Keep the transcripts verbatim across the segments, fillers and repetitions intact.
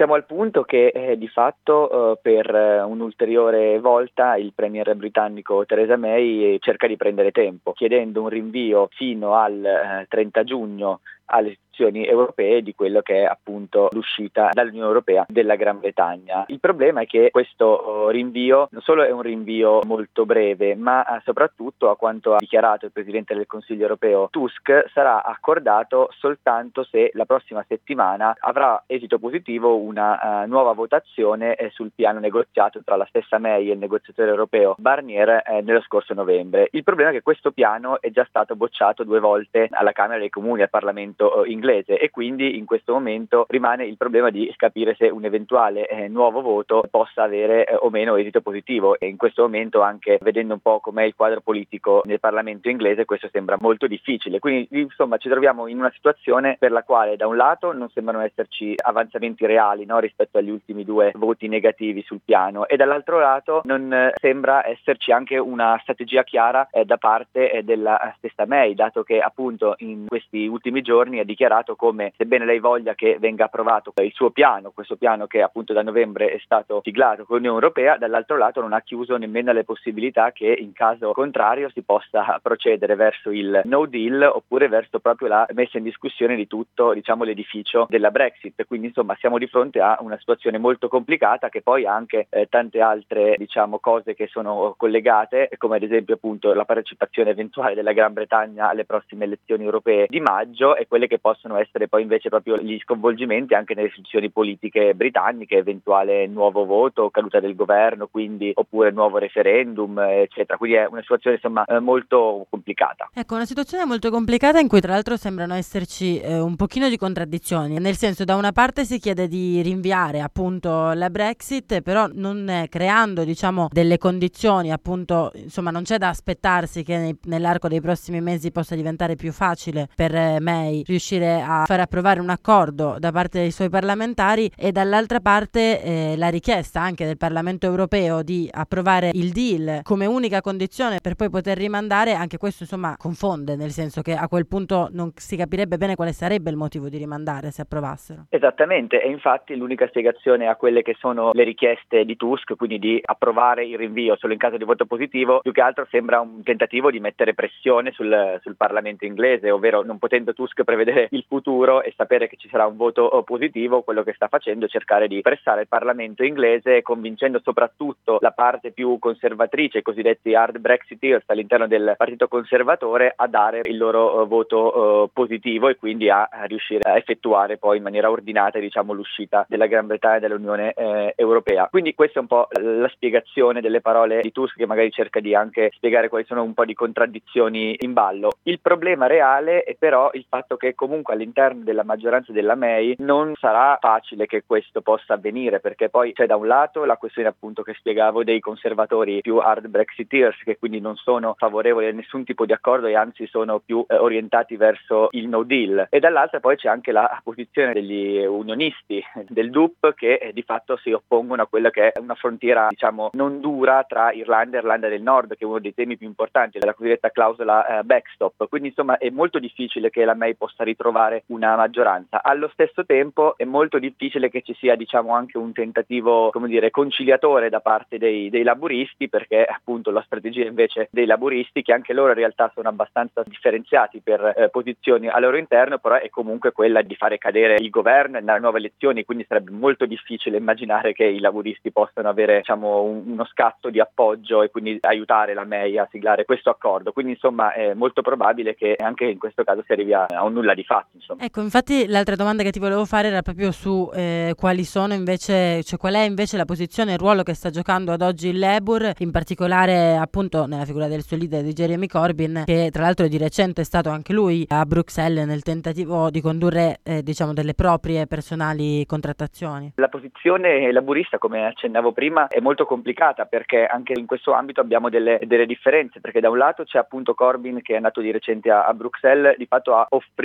Siamo al punto che eh, di fatto eh, per eh, un'ulteriore volta il premier britannico Theresa May cerca di prendere tempo, chiedendo un rinvio fino al eh, trenta giugno alle istituzioni europee di quello che è appunto l'uscita dall'Unione Europea della Gran Bretagna. Il problema è che questo rinvio non solo è un rinvio molto breve, ma soprattutto, a quanto ha dichiarato il Presidente del Consiglio europeo Tusk, sarà accordato soltanto se la prossima settimana avrà esito positivo una uh, nuova votazione eh, sul piano negoziato tra la stessa May e il negoziatore europeo Barnier eh, nello scorso novembre. Il problema è che questo piano è già stato bocciato due volte alla Camera dei Comuni, al Parlamento eh, inglese, e quindi in questo momento rimane il problema di capire se un eventuale eh, nuovo voto possa avere eh, o meno esito positivo, e in questo momento, anche vedendo un po' com'è il quadro politico nel Parlamento inglese, questo sembra molto difficile. Quindi insomma ci troviamo in una situazione per la quale da un lato non sembrano esserci avanzamenti reali, no, rispetto agli ultimi due voti negativi sul piano, e dall'altro lato non eh, sembra esserci anche una strategia chiara eh, da parte eh, della stessa May, dato che appunto in questi ultimi giorni ha dichiarato come, sebbene lei voglia che venga approvato il suo piano, questo piano che appunto da novembre è stato siglato con l'Unione Europea, dall'altro lato non ha chiuso nemmeno alle possibilità che in caso contrario si possa procedere verso il no deal oppure verso proprio la messa in discussione di tutto, diciamo, l'edificio della Brexit. Quindi insomma siamo di fronte a una situazione molto complicata, che poi ha anche eh, tante altre, diciamo, cose che sono collegate, come ad esempio appunto la partecipazione eventuale della Gran Bretagna alle prossime elezioni europee di maggio, e quelle che possono essere poi invece proprio gli sconvolgimenti anche nelle istituzioni politiche britanniche, eventuale nuovo voto, caduta del governo, quindi oppure nuovo referendum, eccetera. Quindi è una situazione insomma eh, molto complicata. Ecco, una situazione molto complicata in cui tra l'altro sembrano esserci eh, un pochino di contraddizioni, nel senso, da una parte si chiede di rinviare appunto la Brexit, però non eh, creando, diciamo, delle condizioni, appunto, insomma non c'è da aspettarsi che nei, nell'arco dei prossimi mesi possa diventare più facile per eh, May riuscire a far approvare un accordo da parte dei suoi parlamentari, e dall'altra parte eh, la richiesta anche del Parlamento europeo di approvare il deal come unica condizione per poi poter rimandare. Anche questo insomma confonde, nel senso che a quel punto non si capirebbe bene quale sarebbe il motivo di rimandare se approvassero. Esattamente, e infatti l'unica spiegazione a quelle che sono le richieste di Tusk, quindi di approvare il rinvio solo in caso di voto positivo, più che altro sembra un tentativo di mettere pressione sul, sul Parlamento inglese, ovvero non potendo Tusk prevedere il futuro e sapere che ci sarà un voto positivo, quello che sta facendo è cercare di pressare il Parlamento inglese, convincendo soprattutto la parte più conservatrice, i cosiddetti hard Brexiteers all'interno del Partito Conservatore, a dare il loro uh, voto uh, positivo, e quindi a, a riuscire a effettuare poi in maniera ordinata, diciamo, l'uscita della Gran Bretagna dall'Unione eh, Europea. Quindi questa è un po' la spiegazione delle parole di Tusk, che magari cerca di anche spiegare quali sono un po' di contraddizioni in ballo. Il problema reale è però il fatto che comunque all'interno della maggioranza della May non sarà facile che questo possa avvenire, perché poi c'è da un lato la questione appunto che spiegavo dei conservatori più hard Brexiteers, che quindi non sono favorevoli a nessun tipo di accordo e anzi sono più eh, orientati verso il no deal, e dall'altra poi c'è anche la posizione degli unionisti del D U P, che eh, di fatto si oppongono a quella che è una frontiera, diciamo, non dura tra Irlanda e Irlanda del Nord, che è uno dei temi più importanti della cosiddetta clausola eh, backstop. Quindi insomma è molto difficile che la May possa ritrovare una maggioranza. Allo stesso tempo è molto difficile che ci sia, diciamo, anche un tentativo, come dire, conciliatore da parte dei, dei laburisti, perché appunto la strategia invece dei laburisti, che anche loro in realtà sono abbastanza differenziati per eh, posizioni al loro interno, però è comunque quella di fare cadere il governo e andare a nuove elezioni, quindi sarebbe molto difficile immaginare che i laburisti possano avere, diciamo, un, uno scatto di appoggio e quindi aiutare la May a siglare questo accordo. Quindi insomma è molto probabile che anche in questo caso si arrivi a, a un nulla di fatto, insomma. Ecco, infatti l'altra domanda che ti volevo fare era proprio su eh, quali sono invece, cioè qual è invece la posizione e il ruolo che sta giocando ad oggi il Labour, in particolare appunto nella figura del suo leader di Jeremy Corbyn, che tra l'altro di recente è stato anche lui a Bruxelles nel tentativo di condurre eh, diciamo delle proprie personali contrattazioni. La posizione laburista, come accennavo prima, è molto complicata, perché anche in questo ambito abbiamo delle, delle differenze, perché da un lato c'è appunto Corbyn, che è andato di recente a, a Bruxelles di fatto a offrire quelle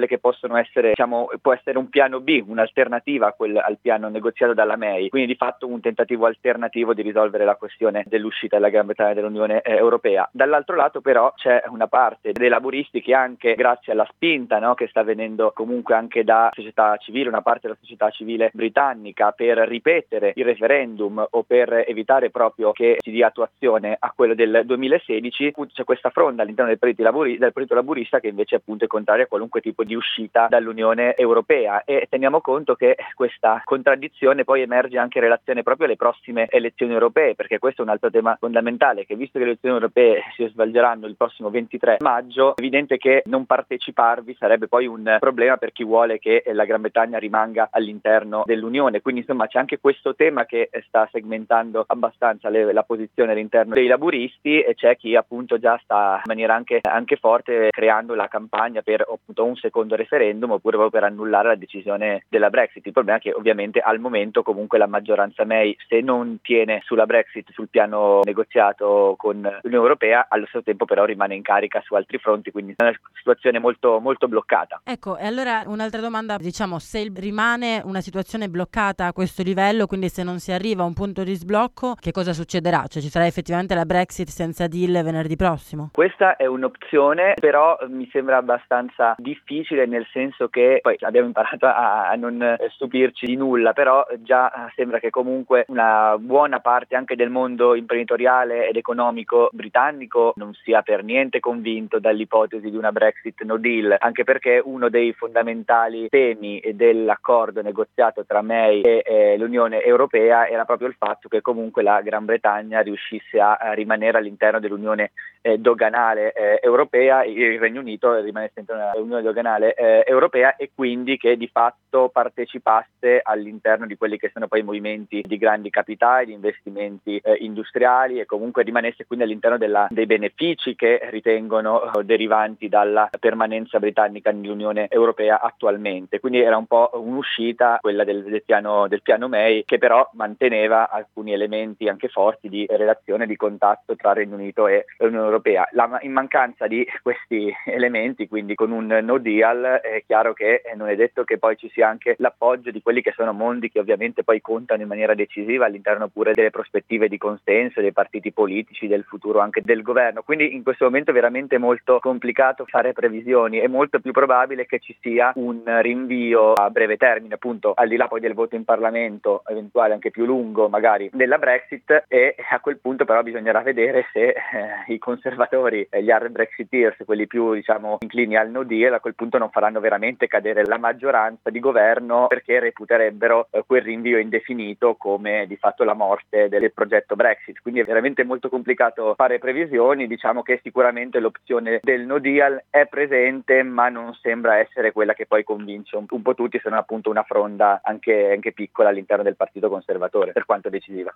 che possono essere, diciamo, può essere un piano B, un'alternativa a quel, al piano negoziato dalla May, quindi di fatto un tentativo alternativo di risolvere la questione dell'uscita della Gran Bretagna dall'Unione eh, Europea. Dall'altro lato però c'è una parte dei laburisti che anche grazie alla spinta, no, che sta venendo comunque anche da società civile, una parte della società civile britannica, per ripetere il referendum o per evitare proprio che si dia attuazione a quello del duemilasedici, c'è questa fronda all'interno del partito, laburi, del partito laburista che invece appunto è contraria a qualunque tipo di uscita dall'Unione Europea, e teniamo conto che questa contraddizione poi emerge anche in relazione proprio alle prossime elezioni europee, perché questo è un altro tema fondamentale, che visto che le elezioni europee si svolgeranno il prossimo ventitré maggio, è evidente che non parteciparvi sarebbe poi un problema per chi vuole che la Gran Bretagna rimanga all'interno dell'Unione. Quindi insomma c'è anche questo tema che sta segmentando abbastanza le, la posizione all'interno dei laburisti, e c'è chi appunto già sta in maniera anche, anche forte creando la campagna per appunto un secondo referendum oppure proprio per annullare la decisione della Brexit. Il problema è che ovviamente al momento comunque la maggioranza May, se non tiene sulla Brexit, sul piano negoziato con l'Unione Europea, allo stesso tempo però rimane in carica su altri fronti, quindi è una situazione molto, molto bloccata. Ecco, e allora un'altra domanda, diciamo, se rimane una situazione bloccata a questo livello, quindi se non si arriva a un punto di sblocco, che cosa succederà? Cioè ci sarà effettivamente la Brexit senza deal venerdì prossimo? Questa è un'opzione, però mi sembra abbastanza difficile, nel senso che poi abbiamo imparato a, a non stupirci di nulla, però già sembra che comunque una buona parte anche del mondo imprenditoriale ed economico britannico non sia per niente convinto dall'ipotesi di una Brexit no deal, anche perché uno dei fondamentali temi dell'accordo negoziato tra May e eh, l'Unione Europea era proprio il fatto che comunque la Gran Bretagna riuscisse a, a rimanere all'interno dell'Unione eh, doganale eh, europea, il Regno Unito rimanesse all'interno dell'Unione doganale eh, europea, e quindi che di fatto partecipasse all'interno di quelli che sono poi i movimenti di grandi capitali, di investimenti eh, industriali, e comunque rimanesse quindi all'interno della, dei benefici che ritengono eh, derivanti dalla permanenza britannica nell'Unione Europea attualmente. Quindi era un po' un'uscita quella del, del piano del piano May, che però manteneva alcuni elementi anche forti di relazione, di contatto tra Regno Unito e l'Unione Europea. La, in mancanza di questi elementi, quindi con un no deal, è chiaro che non è detto che poi ci sia anche l'appoggio di quelli che sono mondi che ovviamente poi contano in maniera decisiva all'interno pure delle prospettive di consenso dei partiti politici, del futuro anche del governo. Quindi in questo momento è veramente molto complicato fare previsioni. È molto più probabile che ci sia un rinvio a breve termine, appunto al di là poi del voto in Parlamento, eventuale anche più lungo magari, della Brexit, e a quel punto però bisognerà vedere se eh, i conservatori e gli hard Brexiteers, quelli più diciamo inclini al no deal, a quel punto non faranno veramente cadere la maggioranza di governo, perché reputerebbero eh, quel rinvio indefinito come di fatto la morte del progetto Brexit. Quindi è veramente molto complicato fare previsioni. Diciamo che sicuramente l'opzione del no deal è presente, ma non sembra essere quella che poi convince un, un po' tutti, se non appunto una fronda anche, anche piccola all'interno del partito conservatore, per quanto decisiva.